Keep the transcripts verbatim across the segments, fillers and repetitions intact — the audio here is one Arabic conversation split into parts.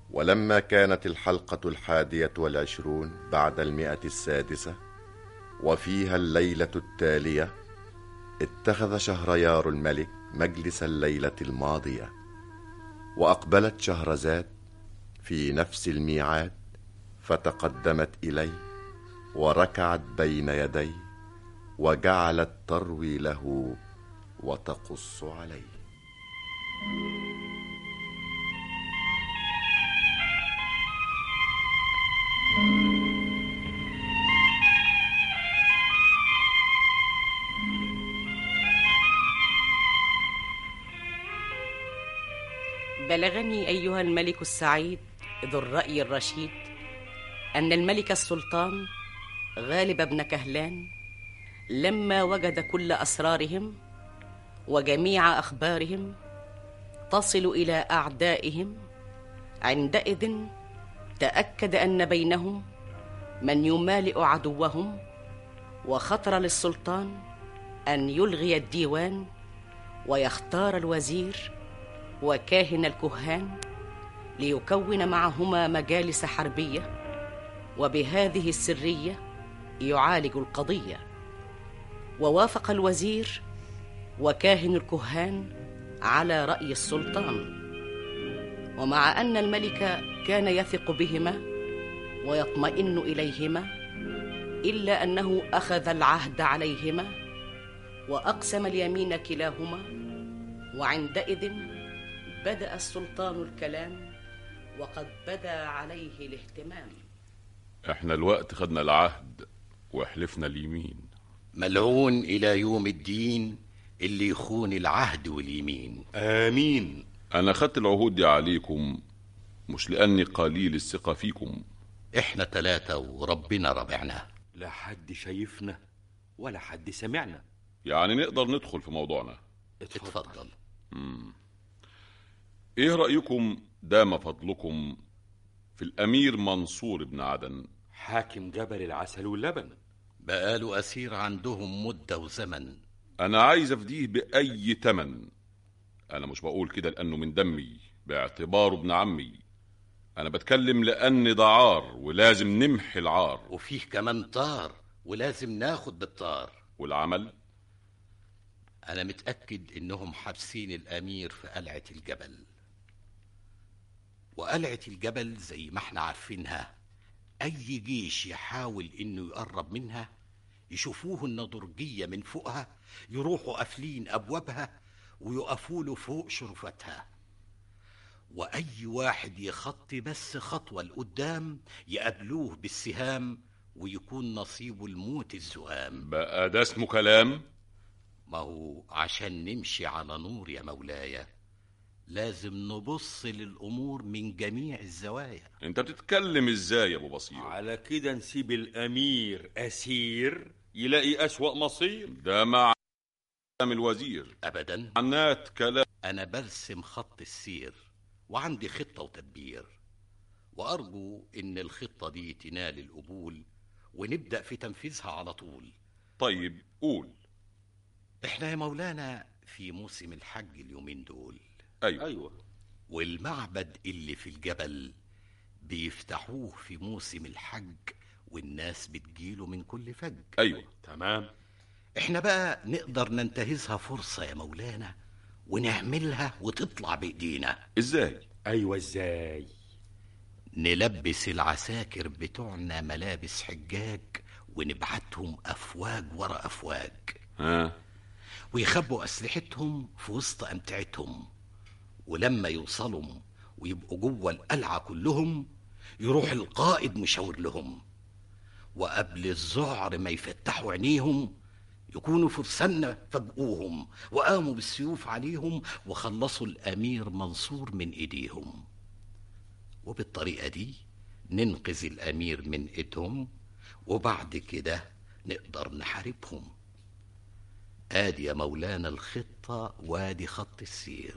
ولما كانت الحلقة الحادية والعشرون بعد المئة السادسة وفيها الليلة التالية، اتخذ شهريار الملك مجلس الليلة الماضية، وأقبلت شهرزاد في نفس الميعاد، فتقدمت إليه وركعت بين يديه، وجعلت تروي له وتقص عليه. بلغني أيها الملك السعيد ذو الرأي الرشيد أن الملك السلطان غالب بن كهلان لما وجد كل أسرارهم وجميع أخبارهم تصل إلى أعدائهم، عندئذ تأكد أن بينهم من يمالئ عدوهم، وخطر للسلطان أن يلغي الديوان ويختار الوزير وكاهن الكهان ليكون معهما مجالس حربية، وبهذه السرية يعالج القضية. ووافق الوزير وكاهن الكهان على رأي السلطان، ومع أن الملك كان يثق بهما ويطمئن إليهما، إلا أنه أخذ العهد عليهما وأقسم اليمين كلاهما. وعندئذ بدأ السلطان الكلام، وقد بدا عليه الاهتمام. احنا الوقت خدنا العهد وحلفنا اليمين. ملعون إلى يوم الدين اللي يخون العهد واليمين. آمين. أنا خدت العهود دي عليكم مش لأني قليل الثقة فيكم، احنا ثلاثة وربنا رابعنا، لا حد شايفنا ولا حد سمعنا، يعني نقدر ندخل في موضوعنا. اتفضل. مم. ايه رأيكم دام فضلكم في الأمير منصور بن عدن، حاكم جبل العسل واللبن؟ بقاله أسير عندهم مدة وزمن. أنا عايز أفديه بأي تمن. أنا مش بقول كده لأنه من دمي باعتباره ابن عمي، أنا بتكلم لأن ده عار ولازم نمحي العار، وفيه كمان طار ولازم ناخد بالطار. والعمل؟ أنا متأكد إنهم حابسين الأمير في قلعة الجبل، وقلعة الجبل زي ما احنا عارفينها، أي جيش يحاول إنه يقرب منها يشوفوه النضرجية من فوقها، يروحوا قافلين أبوابها ويقفوا له فوق شرفتها، وأي واحد يخطي بس خطوة لقدام يقابلوه بالسهام ويكون نصيبه الموت الزهام. بقى ده اسمه كلام؟ ما هو عشان نمشي على نور يا مولاي لازم نبص للأمور من جميع الزوايا. انت بتتكلم ازاي يا ابو بصير؟ على كده نسيب الأمير أسير يلاقي أسوأ مصير؟ ده مع الوزير أبدا، عنات كلام. أنا برسم خط السير وعندي خطة وتدبير، وأرجو إن الخطة دي تنال القبول ونبدأ في تنفيذها على طول. طيب قول. إحنا يا مولانا في موسم الحج اليومين دول. أيوة. أيوة. والمعبد اللي في الجبل بيفتحوه في موسم الحج والناس بتجيله من كل فج. أيوة. تمام. إحنا بقى نقدر ننتهزها فرصة يا مولانا ونعملها وتطلع بإيدينا. إزاي؟ أيوة إزاي؟ نلبس العساكر بتوعنا ملابس حجاج ونبعتهم أفواج ورا أفواج، ها، ويخبوا أسلحتهم في وسط أمتعتهم، ولما يوصلوا ويبقوا جوه القلعة كلهم يروح القائد مشاور لهم، وقبل الذعر ما يفتحوا عينيهم يكونوا فرساننا فاجئوهم وقاموا بالسيوف عليهم وخلصوا الأمير منصور من إيديهم. وبالطريقة دي ننقذ الأمير من إيدهم، وبعد كده نقدر نحاربهم. آدي يا مولانا الخطة وادي خط السير،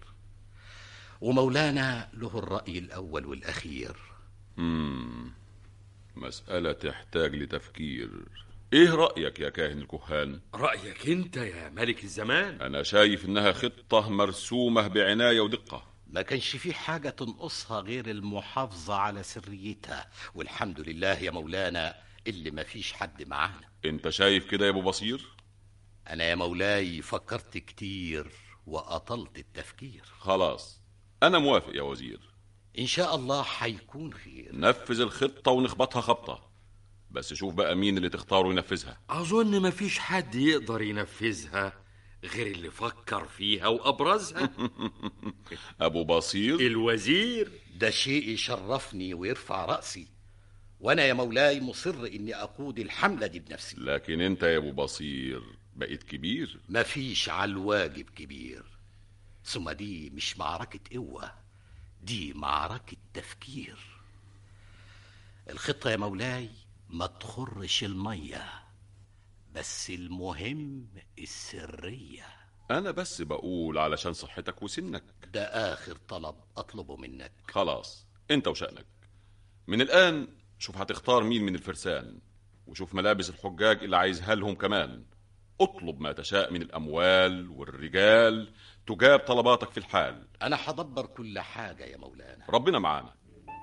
ومولانا له الرأي الأول والأخير. مم. مسألة تحتاج لتفكير. ايه رأيك يا كاهن الكهان؟ رأيك انت يا ملك الزمان؟ انا شايف انها خطة مرسومة بعناية ودقة. ما كانش في حاجة تنقصها غير المحافظة على سريتها، والحمد لله يا مولانا اللي ما فيش حد معانا. انت شايف كده يا ابو بصير؟ أنا يا مولاي فكرت كتير وأطلت التفكير. خلاص انا موافق يا وزير. إن شاء الله حيكون خير. نفذ الخطة ونخبطها خبطة، بس شوف بقى مين اللي تختاره ينفذها. أظن مفيش حد يقدر ينفذها غير اللي فكر فيها وأبرزها. ابو بصير الوزير. ده شيء يشرفني ويرفع رأسي، وأنا يا مولاي مصر إني أقود الحملة دي بنفسي. لكن انت يا ابو بصير بقيت كبير. مفيش على الواجب كبير، ثم دي مش معركة قوة، دي معركة تفكير. الخطة يا مولاي ما تخرش المية، بس المهم السرية. انا بس بقول علشان صحتك وسنك. ده آخر طلب أطلبه منك. خلاص انت وشأنك. من الآن شوف هتختار مين من الفرسان، وشوف ملابس الحجاج اللي عايزها لهم كمان. اطلب ما تشاء من الأموال والرجال، تجاب طلباتك في الحال. أنا هدبر كل حاجة يا مولانا. ربنا معانا.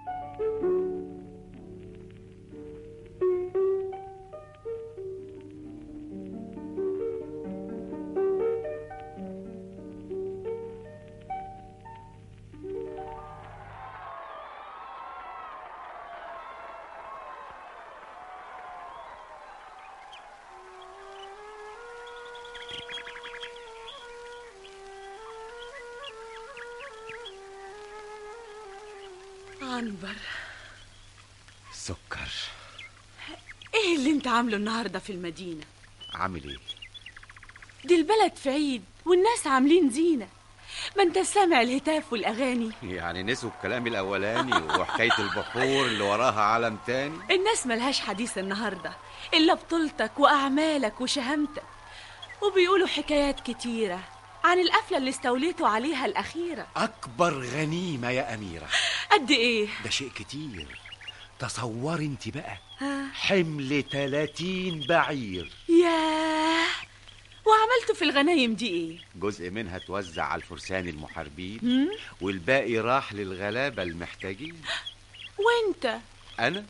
عنبر، سكر. ايه اللي انت عامله النهارده في المدينة؟ عامل ايه؟ دي البلد في عيد والناس عاملين زينة، ما انت سامع الهتاف والاغاني. يعني نسوا الكلام الاولاني وحكاية البحور اللي وراها عالم تاني؟ الناس ملهاش حديث النهارده الا بطولتك واعمالك وشهامتك، وبيقولوا حكايات كتيرة عن القفلة اللي استوليتوا عليها الأخيرة. أكبر غنيمة يا أميرة. قد إيه؟ ده شيء كتير. تصور انت بقى، ها؟ حمل تلاتين بعير. ياه، وعملتوا في الغنايم دي إيه؟ جزء منها توزع على الفرسان المحاربين، هم؟ والباقي راح للغلابة المحتاجين. وانت؟ أنا؟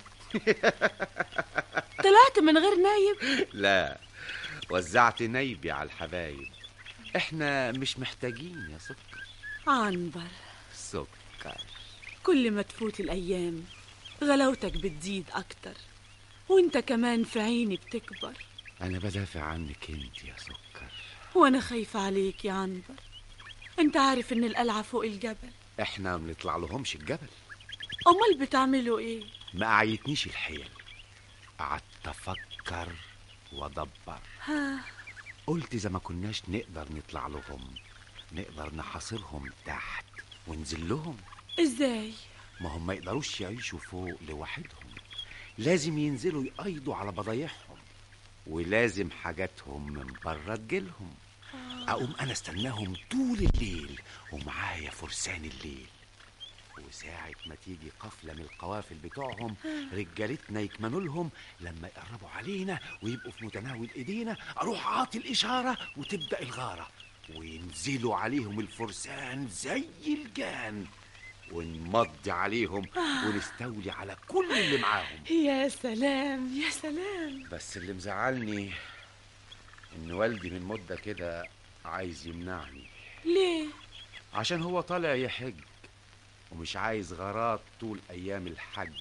طلعت من غير نايب؟ لا، وزعت نايبي على الحبايب. احنا مش محتاجين يا سكر. عنبر، سكر، كل ما تفوت الأيام غلاوتك بتزيد أكتر، وانت كمان في عيني بتكبر. أنا بدافع عنك انت يا سكر، وانا خايفة عليك يا عنبر. انت عارف ان القلعة فوق الجبل. احنا ما بنطلع لهمش الجبل. امال بتعملوا ايه؟ ما عيتنيش الحيل، قعدت افكر وادبر. ها؟ قلت اذا ما كناش نقدر نطلع لهم، نقدر نحاصرهم تحت وننزل لهم. ازاي؟ ما هم ما يقدروش يعيشوا فوق لوحدهم، لازم ينزلوا يقيضوا على بضايعهم، ولازم حاجاتهم من بره تجيلهم. اقوم انا استناهم طول الليل ومعايا فرسان الليل، وساعة ما تيجي قفلة من القوافل بتوعهم رجالتنا يكمنوا لهم، لما يقربوا علينا ويبقوا في متناول ايدينا اروح عاطي الاشارة وتبدأ الغارة، وينزلوا عليهم الفرسان زي الجان، ونمضي عليهم ونستولي على كل اللي معاهم. يا سلام يا سلام. بس اللي مزعلني ان والدي من مدة كده عايز يمنعني. ليه؟ عشان هو طالع يحج ومش عايز غارات طول ايام الحج.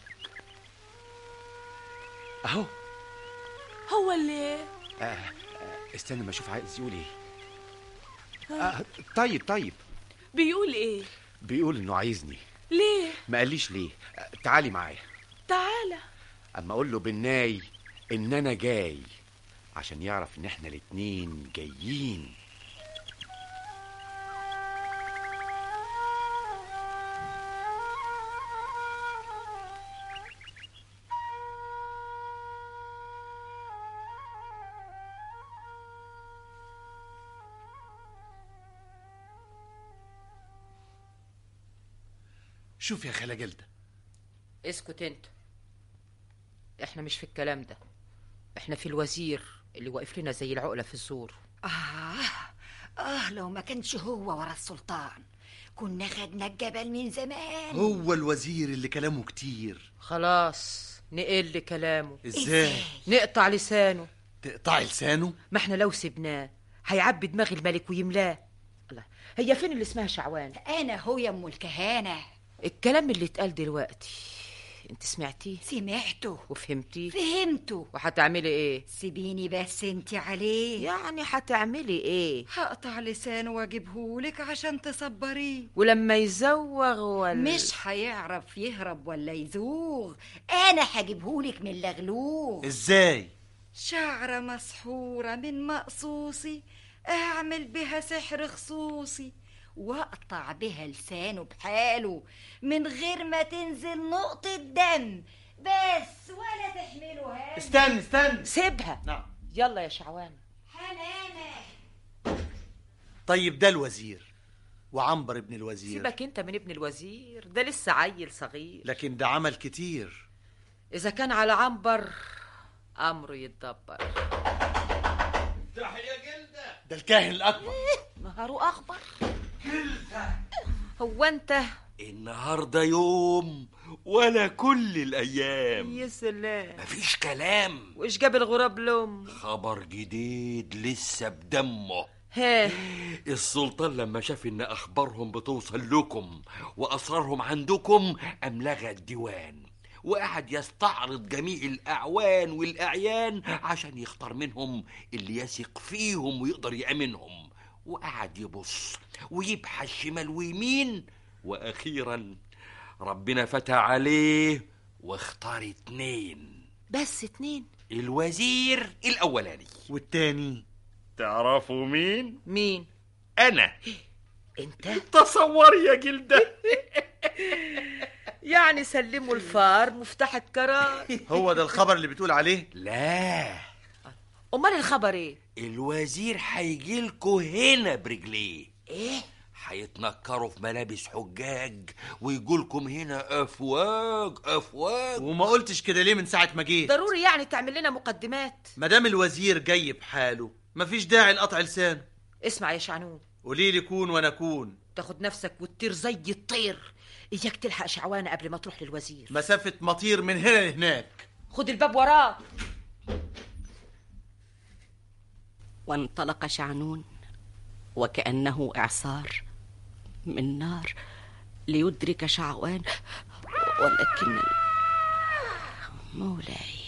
اهو هو اللي آه آه استنى ما اشوف عايز يقول ايه. آه طيب طيب بيقول ايه؟ بيقول انه عايزني. ليه؟ ما قاليش ليه. آه تعالي معايا. تعالى. اما اقول له بالناي ان انا جاي، عشان يعرف ان احنا الاتنين جايين. شوف يا خالة جلدة. اسكت انت، احنا مش في الكلام ده، احنا في الوزير اللي واقف لنا زي العقلة في الزور. آه آه لو ما كانش هو ورا السلطان كنا خدنا الجبل من زمان. هو الوزير اللي كلامه كتير. خلاص نقل كلامه. ازاي؟ نقطع لسانه. تقطعي لسانه؟ ما احنا لو سبناه هيعبي دماغ الملك ويملاه. الله، هي فين اللي اسمها شعوان؟ انا هو يا ام الكهانه. الكلام اللي اتقال دلوقتي انت سمعتيه؟ سمعته وفهمتيه؟ فهمته. وهتعملي ايه؟ سيبيني بس انت عليه. يعني هتعملي ايه؟ هقطع لسانه واجيبهولك عشان تصبريه. ولما يزوغ ولا مش هيعرف يهرب ولا يزوغ. انا هجيبهولك من لغلوغ. ازاي؟ شعرة مسحورة من مقصوصي، اعمل بها سحر خصوصي، واقطع بها لسانه بحاله من غير ما تنزل نقطة دم بس ولا تحمله هم. استنى استنى سيبها. نعم. يلا يا شعوان. حمامة. طيب ده الوزير وعنبر ابن الوزير. سيبك انت من ابن الوزير، ده لسه عيل صغير. لكن ده عمل كتير. اذا كان على عنبر امره يتدبر. تحية جلدة. ده الكاهن الاكبر. نهاره اخبر. جلدة. هو انت النهارده يوم ولا كل الايام. يا سلام، مفيش كلام. وايش جاب الغراب لهم؟ خبر جديد لسه بدمه. ها، السلطان لما شاف ان اخبارهم بتوصل لكم واسرارهم عندكم قام لغى الديوان وقعد يستعرض جميع الاعوان والاعيان عشان يختار منهم اللي يثق فيهم ويقدر يامنهم، وقعد يبص ويبحث شمال ويمين، واخيرا ربنا فتح عليه واختار اتنين. بس اتنين؟ الوزير الاولاني. والتاني تعرفوا مين؟ مين؟ انا. انت؟ تصور يا جلدة. يعني سلموا الفار مفتاح الكرار. هو ده الخبر اللي بتقول عليه؟ لا. امال الخبر ايه؟ الوزير هيجيلكوا هنا برجليه. ايه؟ هيتنكروا في ملابس حجاج ويجولكم هنا افواج افواج. وما قلتش كده ليه من ساعة ما جيت؟ ضروري يعني تعمل لنا مقدمات. مدام الوزير جاي بحاله مفيش داعي لقطع لسانه. اسمع يا شعنون، قولي لي كون وانا كون. تاخد نفسك وتطير زي الطير. اياك تلحق شعوانة قبل ما تروح للوزير. مسافة مطير من هنا لهناك. خد الباب وراه. وانطلق شعنون وكأنه إعصار من نار ليدرك شعوان، ولكن مولاي.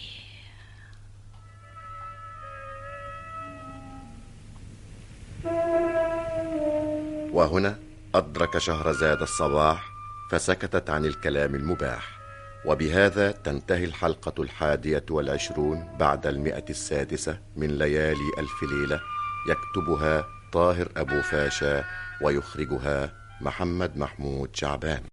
وهنا أدرك شهرزاد الصباح فسكتت عن الكلام المباح. وبهذا تنتهي الحلقة الحادية والعشرون بعد المئة السادسة من ليالي ألف ليلة، يكتبها طاهر أبو فاشا ويخرجها محمد محمود شعبان.